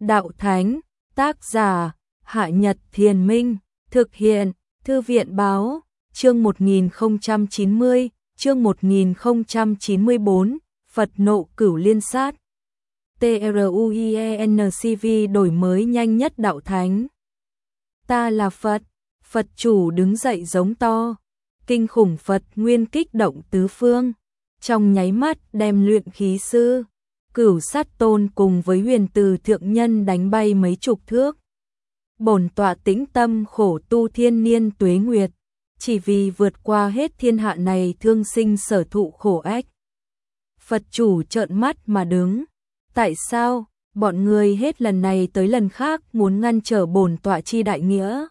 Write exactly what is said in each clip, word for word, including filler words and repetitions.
Đạo Thánh, tác giả, Hạ Nhật Thiền Minh, thực hiện, Thư viện Báo, chương một nghìn không trăm chín mươi, chương một nghìn không trăm chín mươi tư, Phật nộ cửu liên sát. TRUIENCV đổi mới nhanh nhất Đạo Thánh. Ta là Phật, Phật chủ đứng dậy giống to, kinh khủng Phật nguyên kích động tứ phương, trong nháy mắt đem luyện khí sư, Cửu Sát Tôn cùng với Huyền Từ thượng nhân đánh bay mấy chục thước. Bổn tọa tĩnh tâm khổ tu thiên niên tuế nguyệt, chỉ vì vượt qua hết thiên hạ này thương sinh sở thụ khổ ách. Phật chủ trợn mắt mà đứng, tại sao bọn người hết lần này tới lần khác muốn ngăn trở bổn tọa chi đại nghĩa?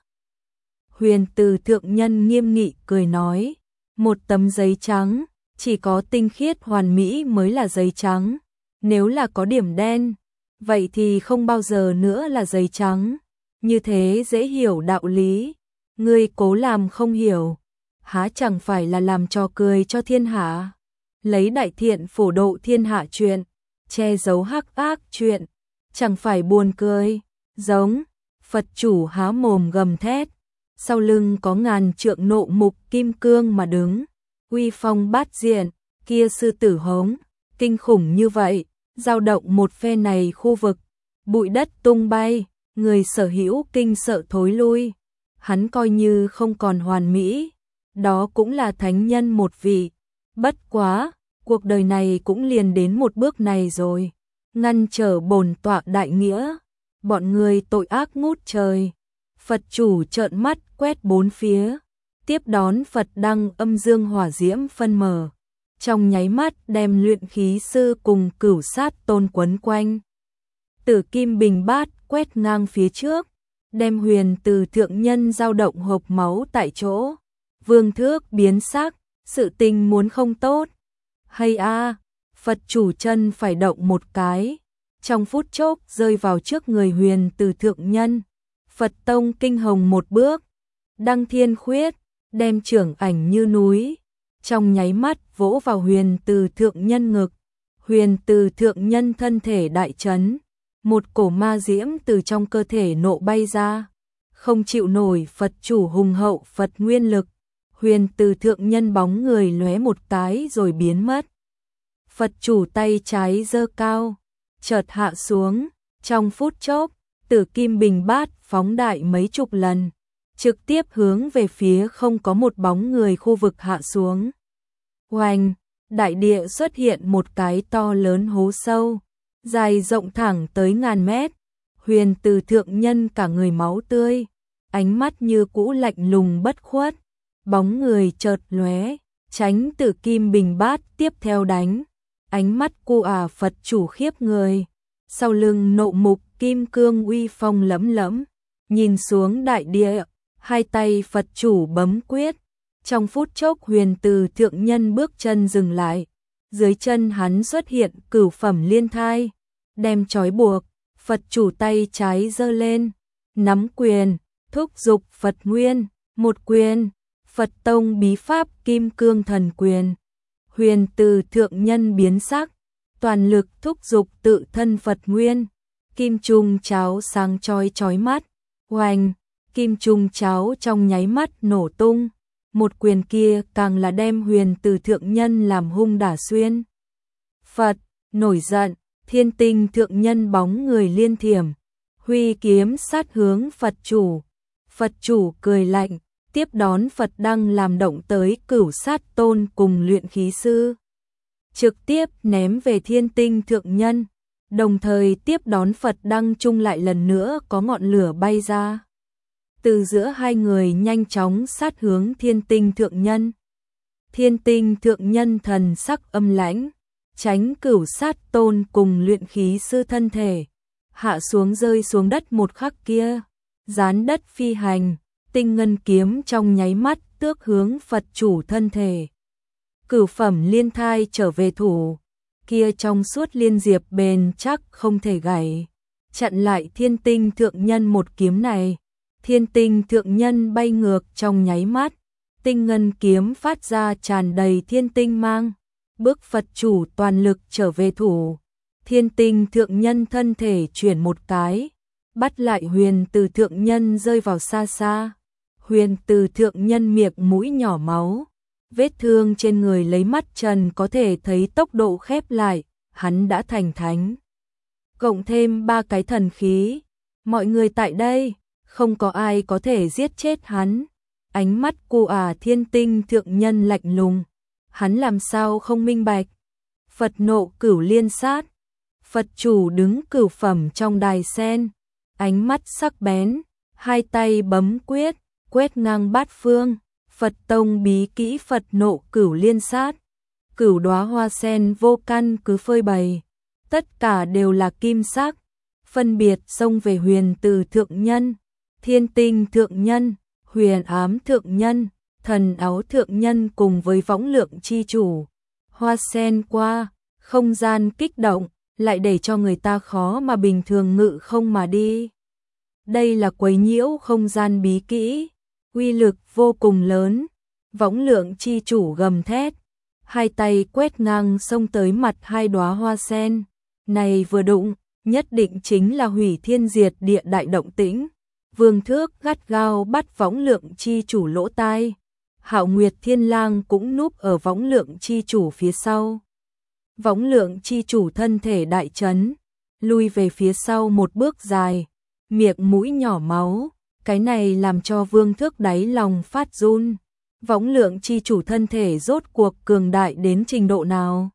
Huyền Từ thượng nhân nghiêm nghị cười nói, một tấm giấy trắng, chỉ có tinh khiết hoàn mỹ mới là giấy trắng, nếu là có điểm đen, vậy thì không bao giờ nữa là giấy trắng. Như thế dễ hiểu đạo lý, ngươi cố làm không hiểu, há chẳng phải là làm trò cười cho thiên hạ, lấy đại thiện phổ độ thiên hạ chuyện, che giấu hắc ác chuyện, chẳng phải buồn cười, giống. Phật chủ há mồm gầm thét, sau lưng có ngàn trượng nộ mục kim cương mà đứng, uy phong bát diện, kia sư tử hống, kinh khủng như vậy, dao động một phe này khu vực, bụi đất tung bay. Người sở hữu kinh sợ thối lui, hắn coi như không còn hoàn mỹ, đó cũng là thánh nhân một vị, bất quá, cuộc đời này cũng liền đến một bước này rồi, ngăn trở bổn tọa đại nghĩa, bọn người tội ác ngút trời. Phật chủ trợn mắt quét bốn phía, tiếp đón Phật đăng âm dương hỏa diễm phân mở, trong nháy mắt đem luyện khí sư cùng Cửu Sát Tôn quấn quanh. Tử kim bình bát quét ngang phía trước, đem Huyền Từ thượng nhân dao động hộc máu tại chỗ. Vương Thước biến sắc, sự tình muốn không tốt. Hay a, Phật chủ chân phải động một cái, trong phút chốc rơi vào trước người Huyền Từ thượng nhân. Phật tông kinh hồng một bước, đăng thiên khuyết, đem trưởng ảnh như núi, trong nháy mắt vỗ vào Huyền Từ thượng nhân ngực. Huyền Từ thượng nhân thân thể đại chấn. Một cổ ma diễm từ trong cơ thể nộ bay ra, không chịu nổi Phật chủ hùng hậu Phật nguyên lực, Huyền Từ thượng nhân bóng người lóe một cái rồi biến mất. Phật chủ tay trái giơ cao, chợt hạ xuống, trong phút chốc, tử kim bình bát phóng đại mấy chục lần, trực tiếp hướng về phía không có một bóng người khu vực hạ xuống. Oanh, đại địa xuất hiện một cái to lớn hố sâu, dài rộng thẳng tới ngàn mét, Huyền Từ thượng nhân cả người máu tươi, ánh mắt như cũ lạnh lùng bất khuất, bóng người chợt lóe, tránh tử kim bình bát tiếp theo đánh, ánh mắt cu à Phật chủ khiếp người, sau lưng nộ mục kim cương uy phong lẫm lẫm, nhìn xuống đại địa, hai tay Phật chủ bấm quyết, trong phút chốc Huyền Từ thượng nhân bước chân dừng lại. Dưới chân hắn xuất hiện cửu phẩm liên thai, đem trói buộc, Phật chủ tay trái giơ lên, nắm quyền, thúc giục Phật nguyên, một quyền, Phật tông bí pháp kim cương thần quyền. Huyền Từ thượng nhân biến sắc, toàn lực thúc giục tự thân Phật nguyên, kim trung cháo sáng chói chói mắt, oanh, kim trung cháo trong nháy mắt nổ tung. Một quyền kia càng là đem Huyền Từ thượng nhân làm hung đả xuyên. Phật nổi giận, thiên tinh thượng nhân bóng người liên thiểm, huy kiếm sát hướng Phật chủ. Phật chủ cười lạnh, tiếp đón Phật đăng làm động tới Cửu Sát Tôn cùng luyện khí sư, trực tiếp ném về thiên tinh thượng nhân, đồng thời tiếp đón Phật đăng chung lại lần nữa có ngọn lửa bay ra. Từ giữa hai người nhanh chóng sát hướng thiên tinh thượng nhân. Thiên tinh thượng nhân thần sắc âm lãnh, tránh Cửu Sát Tôn cùng luyện khí sư thân thể, hạ xuống rơi xuống đất một khắc kia, dán đất phi hành, tinh ngân kiếm trong nháy mắt tước hướng Phật chủ thân thể. Cửu phẩm liên thai trở về thủ, kia trong suốt liên diệp bền chắc không thể gãy, chặn lại thiên tinh thượng nhân một kiếm này. Thiên tinh thượng nhân bay ngược trong nháy mắt, tinh ngân kiếm phát ra tràn đầy thiên tinh mang, bước Phật chủ toàn lực trở về thủ, Thiên Tinh thượng nhân thân thể chuyển một cái, bắt lại Huyền Từ thượng nhân rơi vào xa xa. Huyền Từ thượng nhân miệng mũi nhỏ máu, vết thương trên người lấy mắt trần có thể thấy tốc độ khép lại, hắn đã thành thánh. Cộng thêm ba cái thần khí, mọi người tại đây, không có ai có thể giết chết hắn. Ánh mắt của à Thiên Tinh thượng nhân lạnh lùng, hắn làm sao không minh bạch. Phật nộ cửu liên sát, Phật chủ đứng cửu phẩm trong đài sen, ánh mắt sắc bén, hai tay bấm quyết, quét ngang bát phương. Phật tông bí kỹ Phật nộ cửu liên sát, cửu đóa hoa sen vô căn cứ phơi bày, tất cả đều là kim sắc, phân biệt xông về Huyền Từ thượng nhân, Thiên Tinh thượng nhân, Huyền Ám thượng nhân, Thần Áo thượng nhân cùng với Võng Lượng chi chủ. Hoa sen qua, không gian kích động, lại để cho người ta khó mà bình thường ngự không mà đi. Đây là quấy nhiễu không gian bí kỹ, uy lực vô cùng lớn. Võng Lượng chi chủ gầm thét, hai tay quét ngang xông tới mặt hai đóa hoa sen. Này vừa đụng, nhất định chính là hủy thiên diệt địa đại động tĩnh. Vương Thước gắt gao bắt Võng Lượng chi chủ lỗ tai. Hạo Nguyệt Thiên Lang cũng núp ở Võng Lượng chi chủ phía sau. Võng Lượng chi chủ thân thể đại chấn, lui về phía sau một bước dài, miệng mũi nhỏ máu, cái này làm cho Vương Thước đáy lòng phát run. Võng Lượng chi chủ thân thể rốt cuộc cường đại đến trình độ nào?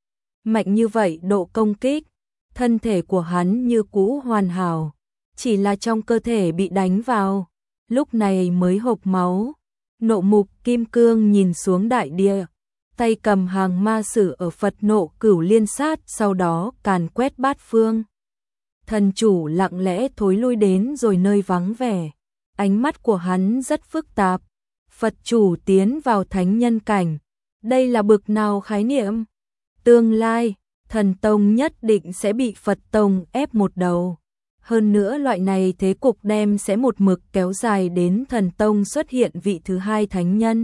Mạnh như vậy độ công kích, thân thể của hắn như cũ hoàn hảo, chỉ là trong cơ thể bị đánh vào, lúc này mới hộc máu. Nộ mục kim cương nhìn xuống đại địa, tay cầm hàng ma sử ở Phật nộ cửu liên sát, sau đó càn quét bát phương. Thần chủ lặng lẽ thối lui đến rồi nơi vắng vẻ, ánh mắt của hắn rất phức tạp. Phật chủ tiến vào thánh nhân cảnh, đây là bực nào khái niệm? Tương lai, thần tông nhất định sẽ bị Phật tông ép một đầu. Hơn nữa loại này thế cục đem sẽ một mực kéo dài đến thần tông xuất hiện vị thứ hai thánh nhân.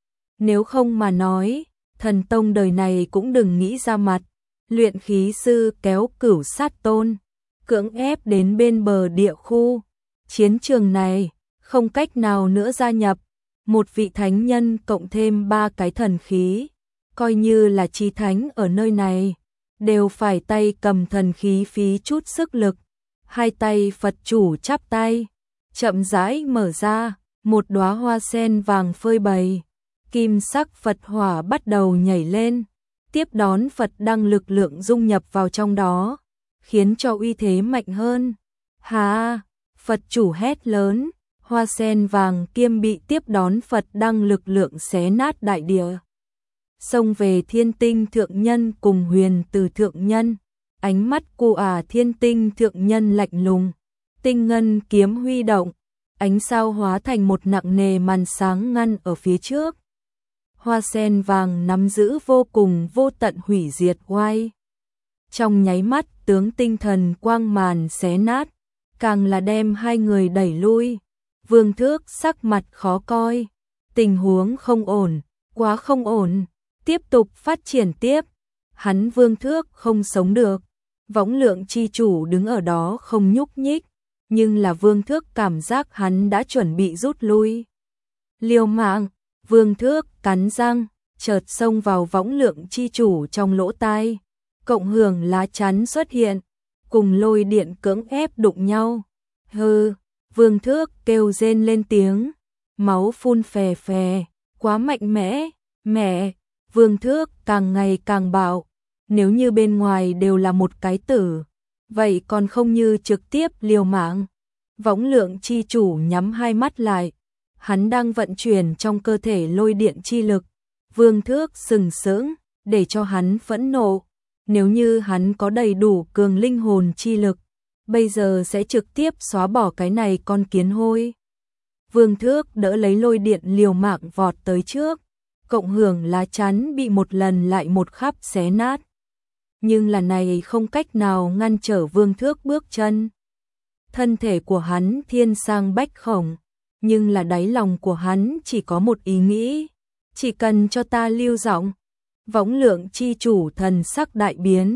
Nếu không mà nói, thần tông đời này cũng đừng nghĩ ra mặt. Luyện khí sư kéo cửu sát tôn, cưỡng ép đến bên bờ địa khu. Chiến trường này, không cách nào nữa gia nhập. Một vị thánh nhân cộng thêm ba cái thần khí, coi như là chi thánh ở nơi này, đều phải tay cầm thần khí phí chút sức lực. Hai tay Phật chủ chắp tay, chậm rãi mở ra, một đóa hoa sen vàng phơi bày, kim sắc Phật hỏa bắt đầu nhảy lên, tiếp đón Phật đăng lực lượng dung nhập vào trong đó, khiến cho uy thế mạnh hơn. Hà, Phật chủ hét lớn, hoa sen vàng kiêm bị tiếp đón Phật đăng lực lượng xé nát đại địa. Xông về Thiên Tinh thượng nhân cùng Huyền Từ thượng nhân. Ánh mắt của à Thiên Tinh thượng nhân lạnh lùng, tinh ngân kiếm huy động, ánh sao hóa thành một nặng nề màn sáng ngăn ở phía trước. Hoa sen vàng nắm giữ vô cùng vô tận hủy diệt oai. Trong nháy mắt tướng tinh thần quang màn xé nát, càng là đem hai người đẩy lui. Vương Thước sắc mặt khó coi, tình huống không ổn, quá không ổn, tiếp tục phát triển tiếp, hắn Vương Thước không sống được. Võng Lượng chi chủ đứng ở đó không nhúc nhích, nhưng là Vương Thước cảm giác hắn đã chuẩn bị rút lui. Liều mạng, Vương Thước cắn răng, chợt xông vào Võng Lượng chi chủ trong lỗ tai, cộng hưởng lá chắn xuất hiện, cùng lôi điện cưỡng ép đụng nhau. Hừ, Vương Thước kêu rên lên tiếng, máu phun phè phè, quá mạnh mẽ, mẹ, Vương Thước càng ngày càng bạo. Nếu như bên ngoài đều là một cái tử, vậy còn không như trực tiếp liều mạng. Võng Lượng chi chủ nhắm hai mắt lại, hắn đang vận chuyển trong cơ thể lôi điện chi lực. Vương Thước sừng sững, để cho hắn phẫn nộ. Nếu như hắn có đầy đủ cường linh hồn chi lực, bây giờ sẽ trực tiếp xóa bỏ cái này con kiến hôi. Vương Thước đỡ lấy lôi điện liều mạng vọt tới trước, cộng hưởng lá chắn bị một lần lại một khắp xé nát. Nhưng là này không cách nào ngăn trở Vương Thước bước chân. Thân thể của hắn thiên sang bách khổng, nhưng là đáy lòng của hắn chỉ có một ý nghĩ, chỉ cần cho ta lưu giọng. Võng Lượng chi chủ thần sắc đại biến,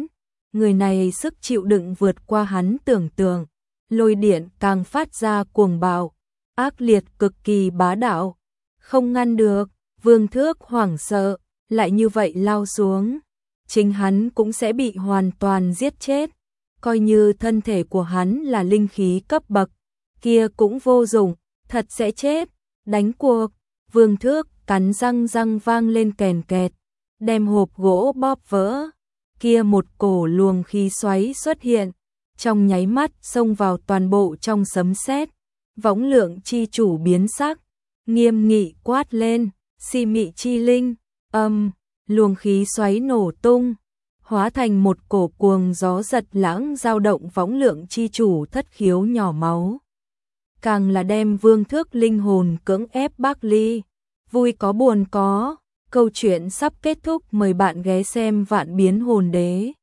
người này sức chịu đựng vượt qua hắn tưởng tượng, lôi điện càng phát ra cuồng bạo, ác liệt cực kỳ bá đạo, không ngăn được, Vương Thước hoảng sợ, lại như vậy lao xuống, chính hắn cũng sẽ bị hoàn toàn giết chết, coi như thân thể của hắn là linh khí cấp bậc, kia cũng vô dụng, thật sẽ chết, đánh cuộc, Vương Thước cắn răng răng vang lên kèn kẹt, đem hộp gỗ bóp vỡ, kia một cổ luồng khí xoáy xuất hiện, trong nháy mắt xông vào toàn bộ trong sấm sét, võng lượng chi chủ biến sắc, nghiêm nghị quát lên, si mị chi linh, âm, luồng khí xoáy nổ tung, hóa thành một cổ cuồng gió giật lãng dao động võng lượng chi chủ thất khiếu nhỏ máu. Càng là đem Vương Thước linh hồn cưỡng ép bác ly, vui có buồn có, câu chuyện sắp kết thúc, mời bạn ghé xem Vạn Biến Hồn Đế.